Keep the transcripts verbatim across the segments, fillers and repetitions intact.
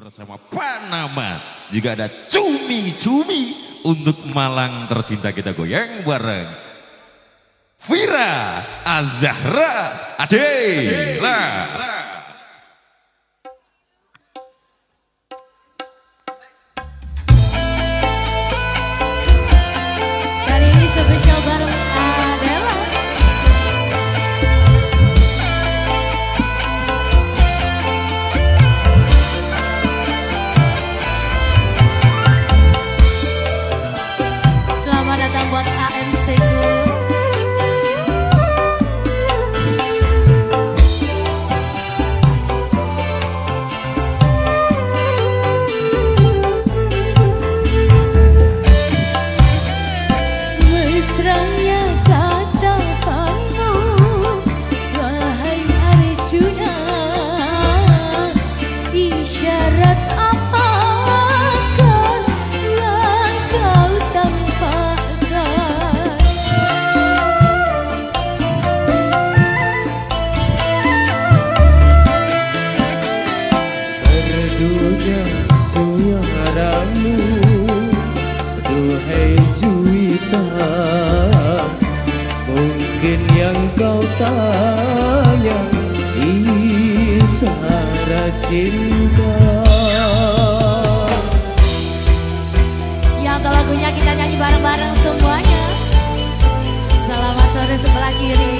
bersama Panama. Juga ada cumi-cumi untuk Malang tercinta, kita goyang bareng. Vira Azahra Adela. Kali ini spesial bareng Adela. Selamat datang buat A M C ku. Duhai juwita, mungkin yang kau tanya isyarat cinta. Ya, untuk lagunya kita nyanyi bareng-bareng semuanya. Selamat sore sebelah kiri.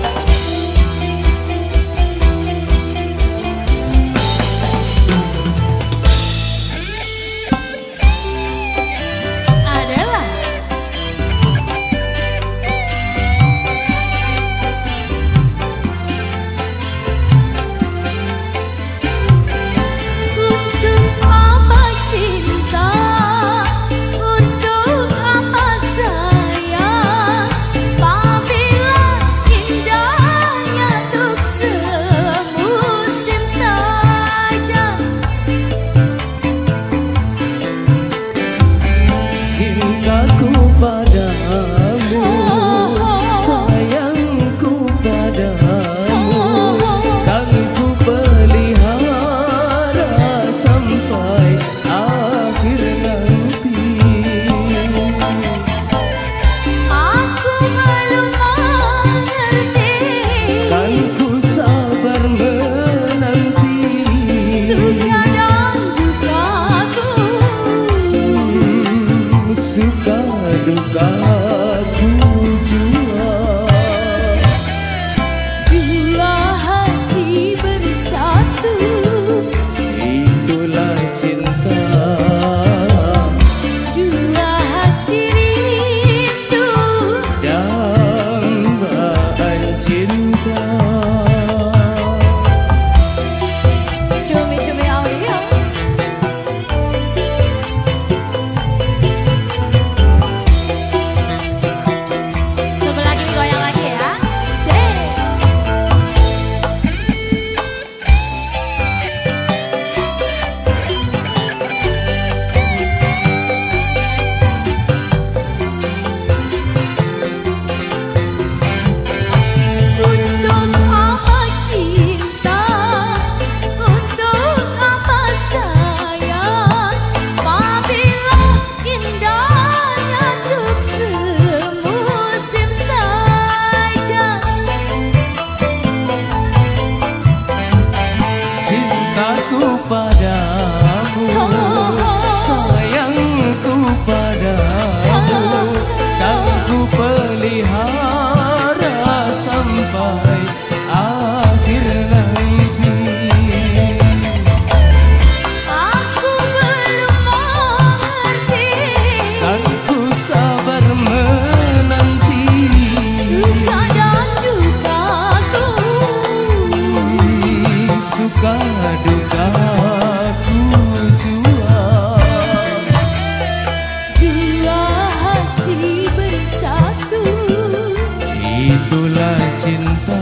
Itulah cinta,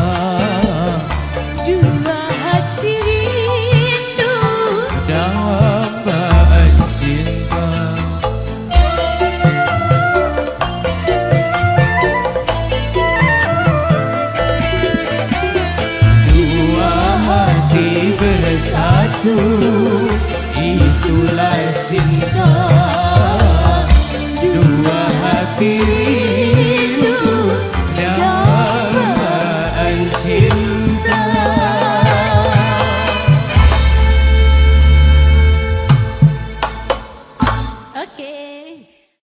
dua hati rindu dapat cinta. Dua hati bersatu itulah cinta.